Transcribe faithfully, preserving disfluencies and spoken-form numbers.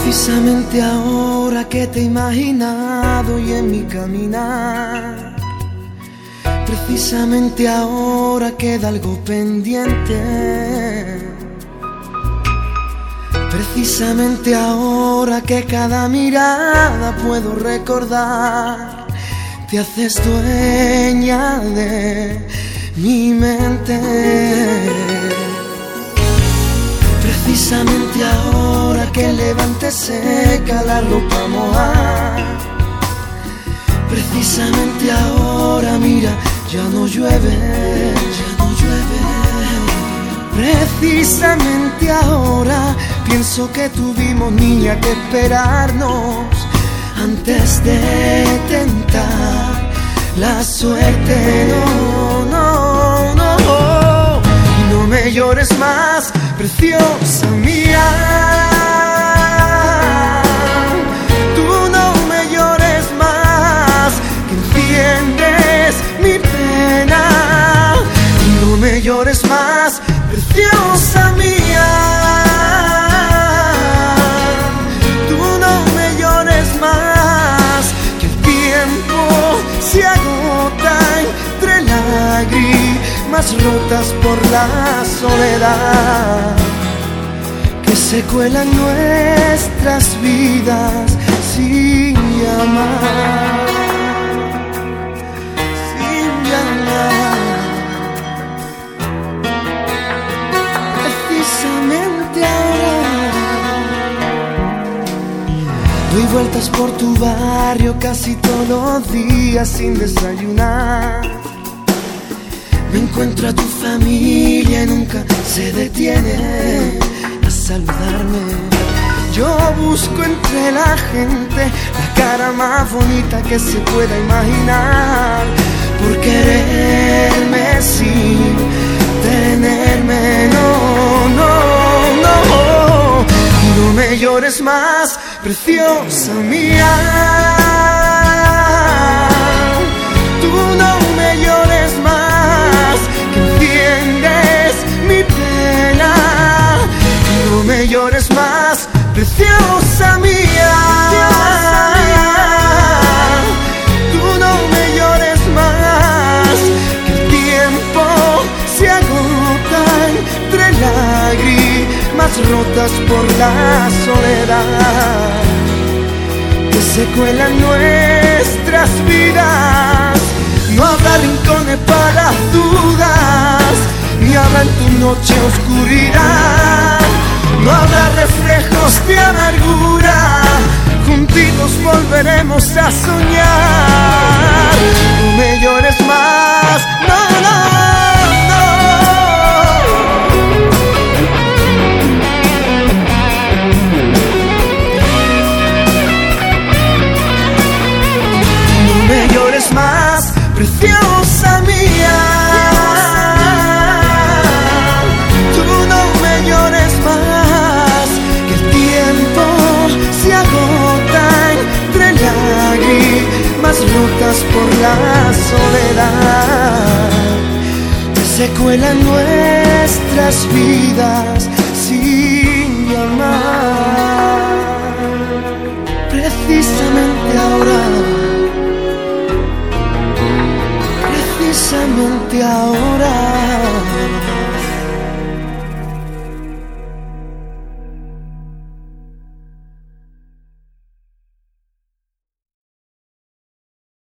Precisamente ahora que te he imaginado y en mi caminar, precisamente ahora queda algo pendiente. Precisamente ahora que cada mirada puedo recordar, te haces dueña de mi mente. Precisamente ahora que levante seca la ropa mojada, precisamente ahora mira, ya no llueve, ya no llueve. Precisamente ahora pienso que tuvimos, niña, que esperarnos antes de tentar la suerte. No, no, no, y no me llores más, preciosa mía. Tú no me llores más, que enciendes mi pena. No me llores más, preciosa mía. Tú no me llores más, que el tiempo se agota entre lágrimas rotas por la soledad, que se cuelan nuestras vidas sin llamar, sin llamar. Precisamente ahora doy vueltas por tu barrio casi todos los días sin desayunar. Me encuentro a tu familia y nunca se detiene a saludarme. Yo busco entre la gente la cara más bonita que se pueda imaginar, por quererme sin tenerme. No, no, no, no me llores más, preciosa mía. Tú no me llores más, que enciendes mi pena. No me llores más, preciosa mía. Tú no me llores más, que el tiempo se agota entre lágrimas rotas por la soledad, que se cuelan nuestras vidas. No habrá rincones para dudas, ni habrá en tu noche oscuridad. No habrá reflejos de amargura, juntitos volveremos a soñar. No me llores más, no, no, no. No me llores más, preciosa mía. Tú no me llores más, que el tiempo se agota entre lágrimas rotas por la soledad, que se cuelan nuestras vidas sin llamar. Precisamente ahora, precisamente ahora.